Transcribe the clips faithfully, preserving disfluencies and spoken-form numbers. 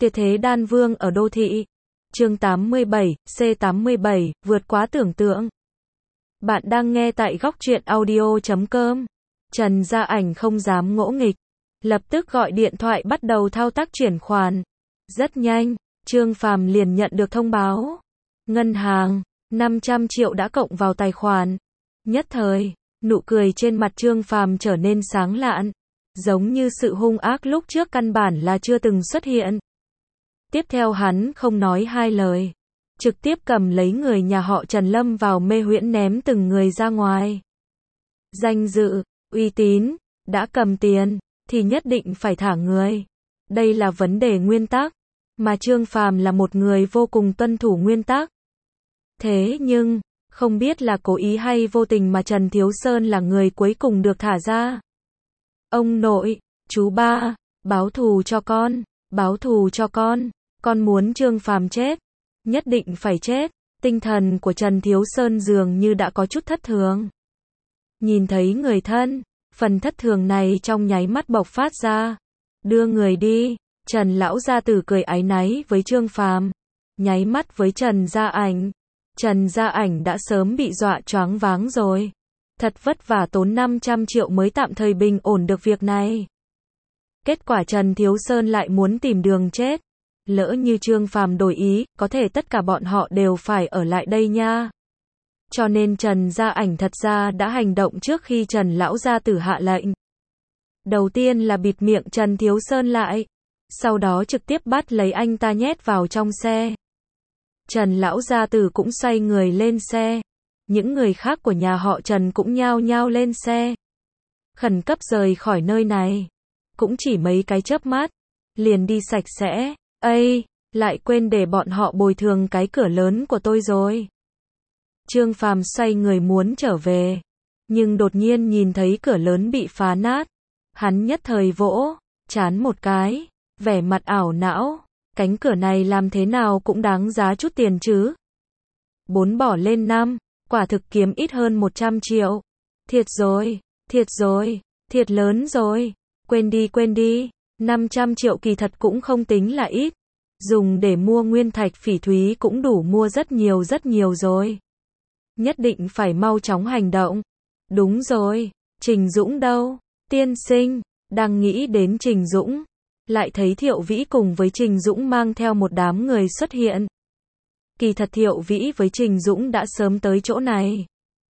Tuyệt thế đan vương ở đô thị. Chương tám mươi bảy, C tám mươi bảy, vượt quá tưởng tượng. Bạn đang nghe tại góc truyện audio chấm com. Trần Gia Ảnh không dám ngỗ nghịch, lập tức gọi điện thoại bắt đầu thao tác chuyển khoản. Rất nhanh, Trương Phàm liền nhận được thông báo. Ngân hàng, năm trăm triệu đã cộng vào tài khoản. Nhất thời, nụ cười trên mặt Trương Phàm trở nên sáng lạn, giống như sự hung ác lúc trước căn bản là chưa từng xuất hiện. Tiếp theo hắn không nói hai lời, trực tiếp cầm lấy người nhà họ Trần lâm vào mê huyễn ném từng người ra ngoài. Danh dự, uy tín, đã cầm tiền, thì nhất định phải thả người. Đây là vấn đề nguyên tắc, mà Trương Phàm là một người vô cùng tuân thủ nguyên tắc. Thế nhưng, không biết là cố ý hay vô tình mà Trần Thiếu Sơn là người cuối cùng được thả ra. Ông nội, chú ba, báo thù cho con, báo thù cho con, con muốn Trương Phàm chết, nhất định phải chết. Tinh thần của Trần Thiếu Sơn dường như đã có chút thất thường. Nhìn thấy người thân, phần thất thường này trong nháy mắt bộc phát ra. Đưa người đi, Trần lão gia tử cười áy náy với Trương Phàm, nháy mắt với Trần Gia Ảnh. Trần Gia Ảnh đã sớm bị dọa choáng váng rồi. Thật vất vả tốn năm trăm triệu mới tạm thời bình ổn được việc này. Kết quả Trần Thiếu Sơn lại muốn tìm đường chết. Lỡ như Trương Phàm đổi ý, có thể tất cả bọn họ đều phải ở lại đây nha. Cho nên Trần Gia Ảnh thật ra đã hành động trước khi Trần lão gia tử hạ lệnh. Đầu tiên là bịt miệng Trần Thiếu Sơn lại, sau đó trực tiếp bắt lấy anh ta nhét vào trong xe. Trần lão gia tử cũng xoay người lên xe. Những người khác của nhà họ Trần cũng nhao nhao lên xe. Khẩn cấp rời khỏi nơi này. Cũng chỉ mấy cái chớp mắt, liền đi sạch sẽ. Ây, lại quên để bọn họ bồi thường cái cửa lớn của tôi rồi. Trương Phàm xoay người muốn trở về, nhưng đột nhiên nhìn thấy cửa lớn bị phá nát. Hắn nhất thời vỗ chán một cái, vẻ mặt ảo não. Cánh cửa này làm thế nào cũng đáng giá chút tiền chứ. Bốn bỏ lên năm, quả thực kiếm ít hơn một trăm triệu. Thiệt rồi, thiệt rồi, thiệt lớn rồi. Quên đi quên đi, năm trăm triệu kỳ thật cũng không tính là ít. Dùng để mua nguyên thạch phỉ thúy cũng đủ mua rất nhiều rất nhiều rồi. Nhất định phải mau chóng hành động. Đúng rồi, Trình Dũng đâu? Tiên sinh, đang nghĩ đến Trình Dũng, lại thấy Thiệu Vĩ cùng với Trình Dũng mang theo một đám người xuất hiện. Kỳ thật Thiệu Vĩ với Trình Dũng đã sớm tới chỗ này.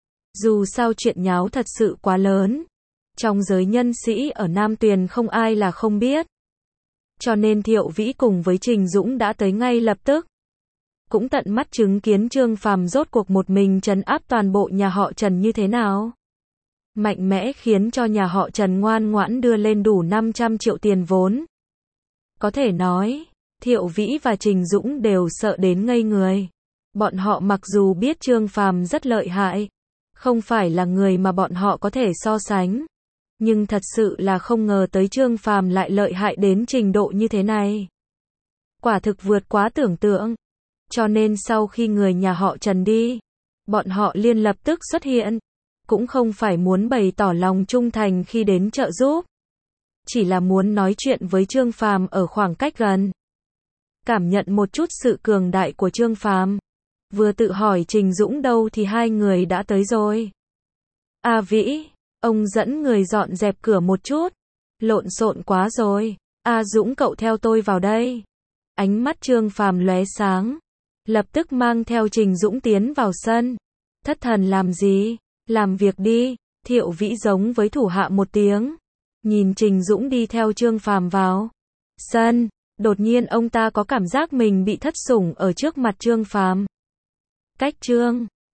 Dù sao chuyện nháo thật sự quá lớn, trong giới nhân sĩ ở Nam Tuyền không ai là không biết. Cho nên Thiệu Vĩ cùng với Trình Dũng đã tới ngay lập tức. Cũng tận mắt chứng kiến Trương Phàm rốt cuộc một mình trấn áp toàn bộ nhà họ Trần như thế nào. Mạnh mẽ khiến cho nhà họ Trần ngoan ngoãn đưa lên đủ năm trăm triệu tiền vốn. Có thể nói, Thiệu Vĩ và Trình Dũng đều sợ đến ngây người. Bọn họ mặc dù biết Trương Phàm rất lợi hại, không phải là người mà bọn họ có thể so sánh, nhưng thật sự là không ngờ tới Trương Phàm lại lợi hại đến trình độ như thế này. Quả thực vượt quá tưởng tượng. Cho nên sau khi người nhà họ Trần đi, bọn họ liền lập tức xuất hiện. Cũng không phải muốn bày tỏ lòng trung thành khi đến trợ giúp, chỉ là muốn nói chuyện với Trương Phàm ở khoảng cách gần. Cảm nhận một chút sự cường đại của Trương Phàm. Vừa tự hỏi Trình Dũng đâu thì hai người đã tới rồi. A Vĩ, ông dẫn người dọn dẹp cửa một chút. Lộn xộn quá rồi. A Dũng cậu theo tôi vào đây. Ánh mắt Trương Phàm lóe sáng, lập tức mang theo Trình Dũng tiến vào sân. Thất thần làm gì? Làm việc đi. Thiệu Vĩ giống với thủ hạ một tiếng. Nhìn Trình Dũng đi theo Trương Phàm vào sân, đột nhiên ông ta có cảm giác mình bị thất sủng ở trước mặt Trương Phàm. Cách Trương